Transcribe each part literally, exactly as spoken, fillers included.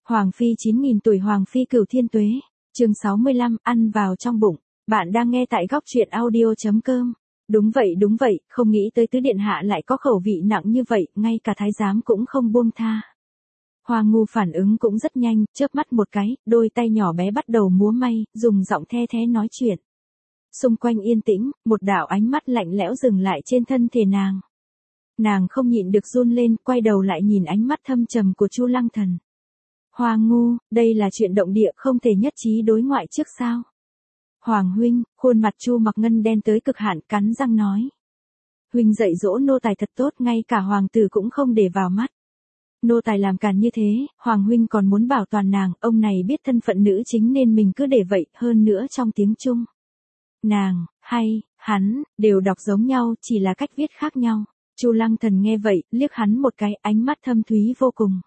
Hoàng phi chín nghìn tuổi Hoàng phi cửu thiên tuế. Chương sáu mươi lăm, ăn vào trong bụng. Bạn đang nghe tại góc truyện audio chấm com. Đúng vậy đúng vậy, không nghĩ tới tứ điện hạ lại có khẩu vị nặng như vậy, ngay cả thái giám cũng không buông tha. Hoa Ngu phản ứng cũng rất nhanh, chớp mắt một cái, đôi tay nhỏ bé bắt đầu múa may, dùng giọng the thé nói chuyện. Xung quanh yên tĩnh, một đạo ánh mắt lạnh lẽo dừng lại trên thân thể nàng. Nàng không nhịn được run lên, quay đầu lại nhìn ánh mắt thâm trầm của Chu Lăng Thần. Hoa Ngu, đây là chuyện động địa không thể nhất trí đối ngoại trước sao? Hoàng huynh, khuôn mặt Chu Mặc Ngân đen tới cực hạn, cắn răng nói. Huynh dạy dỗ nô tài thật tốt, ngay cả hoàng tử cũng không để vào mắt. Nô tài làm càn như thế, hoàng huynh còn muốn bảo toàn nàng, ông này biết thân phận nữ chính nên mình cứ để vậy, hơn nữa trong tiếng Trung. Nàng, hay, hắn, đều đọc giống nhau, chỉ là cách viết khác nhau. Chu Lăng Thần nghe vậy, liếc hắn một cái, ánh mắt thâm thúy vô cùng.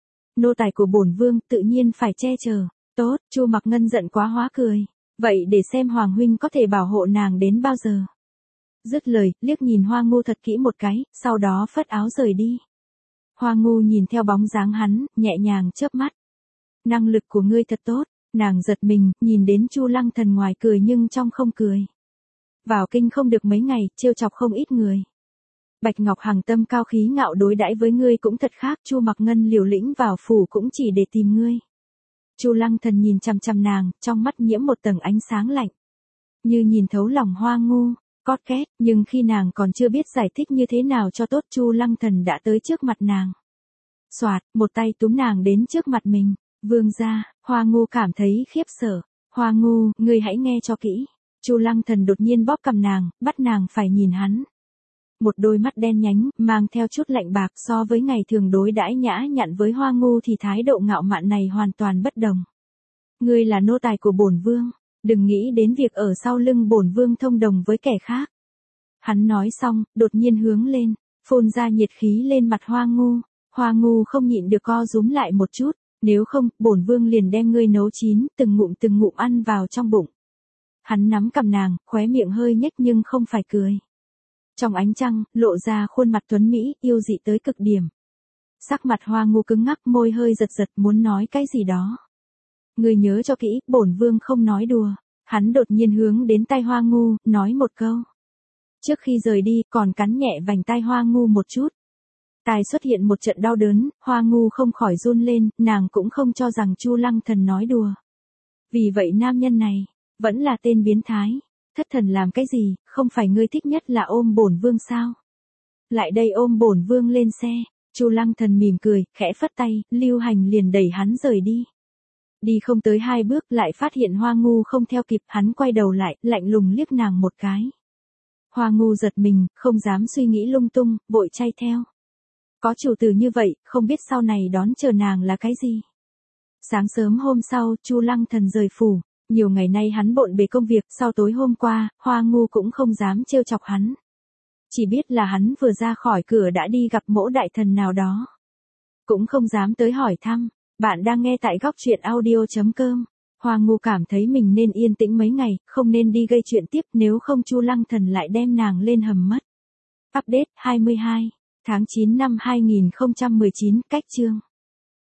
Nô tài của bổn vương, tự nhiên phải che chở. Tốt, Chu Mặc Ngân giận quá hóa cười. Vậy để xem hoàng huynh có thể bảo hộ nàng đến bao giờ. Dứt lời, liếc nhìn Hoa Ngu thật kỹ một cái, sau đó phất áo rời đi. Hoa Ngu nhìn theo bóng dáng hắn, nhẹ nhàng chớp mắt. Năng lực của ngươi thật tốt. Nàng giật mình, nhìn đến Chu Lăng Thần ngoài cười nhưng trong không cười. Vào kinh không được mấy ngày, trêu chọc không ít người. Bạch Ngọc Hằng tâm cao khí ngạo đối đãi với ngươi cũng thật khác, Chu Mặc Ngân liều lĩnh vào phủ cũng chỉ để tìm ngươi. Chu Lăng Thần nhìn chằm chằm nàng, trong mắt nhiễm một tầng ánh sáng lạnh. Như nhìn thấu lòng Hoa Ngu, cót két, nhưng khi nàng còn chưa biết giải thích như thế nào cho tốt, Chu Lăng Thần đã tới trước mặt nàng. Soạt, một tay túm nàng đến trước mặt mình. Vương gia, Hoa Ngu cảm thấy khiếp sợ. Hoa Ngu, ngươi hãy nghe cho kỹ. Chu Lăng Thần đột nhiên bóp cầm nàng, bắt nàng phải nhìn hắn. Một đôi mắt đen nhánh, mang theo chút lạnh bạc, so với ngày thường đối đãi nhã nhặn với Hoa Ngu thì thái độ ngạo mạn này hoàn toàn bất đồng. Ngươi là nô tài của bổn vương, đừng nghĩ đến việc ở sau lưng bổn vương thông đồng với kẻ khác. Hắn nói xong, đột nhiên hướng lên, phun ra nhiệt khí lên mặt Hoa Ngu. Hoa Ngu không nhịn được co rúm lại một chút. Nếu không, bổn vương liền đem ngươi nấu chín, từng ngụm từng ngụm ăn vào trong bụng. Hắn nắm cầm nàng, khóe miệng hơi nhếch nhưng không phải cười. Trong ánh trăng, lộ ra khuôn mặt tuấn Mỹ, yêu dị tới cực điểm. Sắc mặt Hoa Ngu cứng ngắc, môi hơi giật giật, muốn nói cái gì đó. Ngươi nhớ cho kỹ, bổn vương không nói đùa. Hắn đột nhiên hướng đến tai Hoa Ngu, nói một câu. Trước khi rời đi, còn cắn nhẹ vành tai Hoa Ngu một chút. Tai xuất hiện một trận đau đớn, Hoa Ngu không khỏi run lên, nàng cũng không cho rằng Chu Lăng Thần nói đùa. Vì vậy nam nhân này, vẫn là tên biến thái. Thất thần làm cái gì, không phải ngươi thích nhất là ôm bổn vương sao? Lại đây ôm bổn vương lên xe. Chu Lăng Thần mỉm cười, khẽ phất tay, Lưu Hành liền đẩy hắn rời đi. Đi không tới hai bước lại phát hiện Hoa Ngu không theo kịp, hắn quay đầu lại, lạnh lùng liếc nàng một cái. Hoa Ngu giật mình, không dám suy nghĩ lung tung, vội chay theo. Có chủ tử như vậy, không biết sau này đón chờ nàng là cái gì. Sáng sớm hôm sau, Chu Lăng Thần rời phủ. Nhiều ngày nay hắn bộn bề công việc, sau tối hôm qua, Hoa Ngu cũng không dám trêu chọc hắn. Chỉ biết là hắn vừa ra khỏi cửa đã đi gặp mỗ đại thần nào đó. Cũng không dám tới hỏi thăm. Bạn đang nghe tại góc truyện audio chấm com. Hoa Ngu cảm thấy mình nên yên tĩnh mấy ngày, không nên đi gây chuyện tiếp, nếu không Chu Lăng Thần lại đem nàng lên hầm mất. Update hai mươi hai tháng chín năm hai nghìn không trăm mười chín, cách chương.